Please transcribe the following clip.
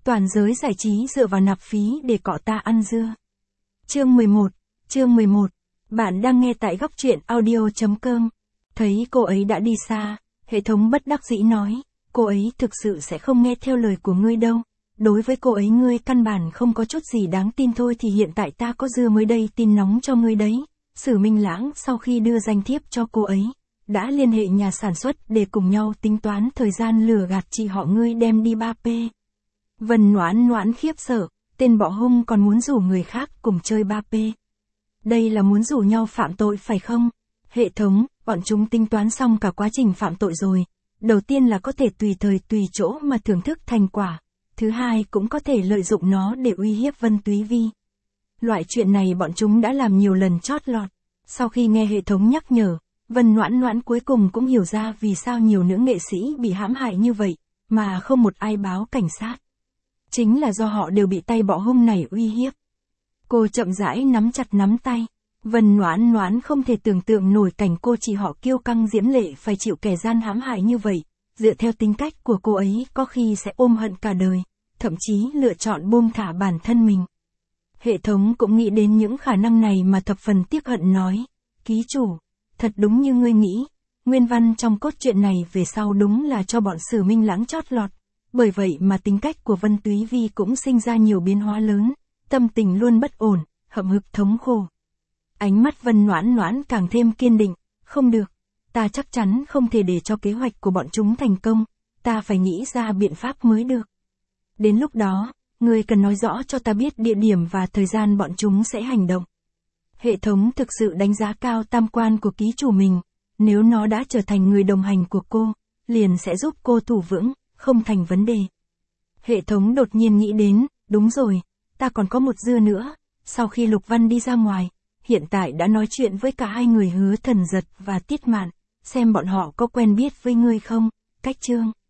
Toàn giới giải trí dựa vào nạp phí để cọ ta ăn dưa. Chương 11. Bạn đang nghe tại góc truyện audio.com. Thấy cô ấy đã đi xa, hệ thống bất đắc dĩ nói, cô ấy thực sự sẽ không nghe theo lời của ngươi đâu. Đối với cô ấy ngươi căn bản không có chút gì đáng tin thôi thì hiện tại ta có dưa mới đây tin nóng cho ngươi đấy. Sử Minh Lãng sau khi đưa danh thiếp cho cô ấy, đã liên hệ nhà sản xuất để cùng nhau tính toán thời gian lừa gạt chị họ ngươi đem đi 3P. Vân Noãn Noãn khiếp sợ, tên bọ hung còn muốn rủ người khác cùng chơi 3P. Đây là muốn rủ nhau phạm tội phải không? Hệ thống, bọn chúng tính toán xong cả quá trình phạm tội rồi. Đầu tiên là có thể tùy thời tùy chỗ mà thưởng thức thành quả. Thứ hai cũng có thể lợi dụng nó để uy hiếp Vân Túy Vi. Loại chuyện này bọn chúng đã làm nhiều lần chót lọt. Sau khi nghe hệ thống nhắc nhở, Vân Noãn Noãn cuối cùng cũng hiểu ra vì sao nhiều nữ nghệ sĩ bị hãm hại như vậy, mà không một ai báo cảnh sát. Chính là do họ đều bị tay bọ hung này uy hiếp. Cô chậm rãi nắm chặt nắm tay. Vân Noãn Noãn không thể tưởng tượng nổi cảnh cô chị họ kiêu căng diễm lệ phải chịu kẻ gian hãm hại như vậy. Dựa theo tính cách của cô ấy có khi sẽ ôm hận cả đời, thậm chí lựa chọn buông thả bản thân mình. Hệ thống cũng nghĩ đến những khả năng này mà thập phần tiếc hận nói, ký chủ, thật đúng như ngươi nghĩ, nguyên văn trong cốt truyện này về sau đúng là cho bọn Sử Minh Lãng chót lọt. Bởi vậy mà tính cách của Vân Túy Vi cũng sinh ra nhiều biến hóa lớn, tâm tình luôn bất ổn, hậm hực thống khổ. Ánh mắt Vân Noãn Noãn càng thêm kiên định, không được, ta chắc chắn không thể để cho kế hoạch của bọn chúng thành công, ta phải nghĩ ra biện pháp mới được. Đến lúc đó, ngươi cần nói rõ cho ta biết địa điểm và thời gian bọn chúng sẽ hành động. Hệ thống thực sự đánh giá cao tam quan của ký chủ mình, nếu nó đã trở thành người đồng hành của cô, liền sẽ giúp cô thủ vững, không thành vấn đề. Hệ thống đột nhiên nghĩ đến, đúng rồi, ta còn có một dưa nữa, sau khi Lục Văn đi ra ngoài, hiện tại đã nói chuyện với cả hai người Hứa Thần Giật và Tiết Mạn, xem bọn họ có quen biết với ngươi không, cách chương.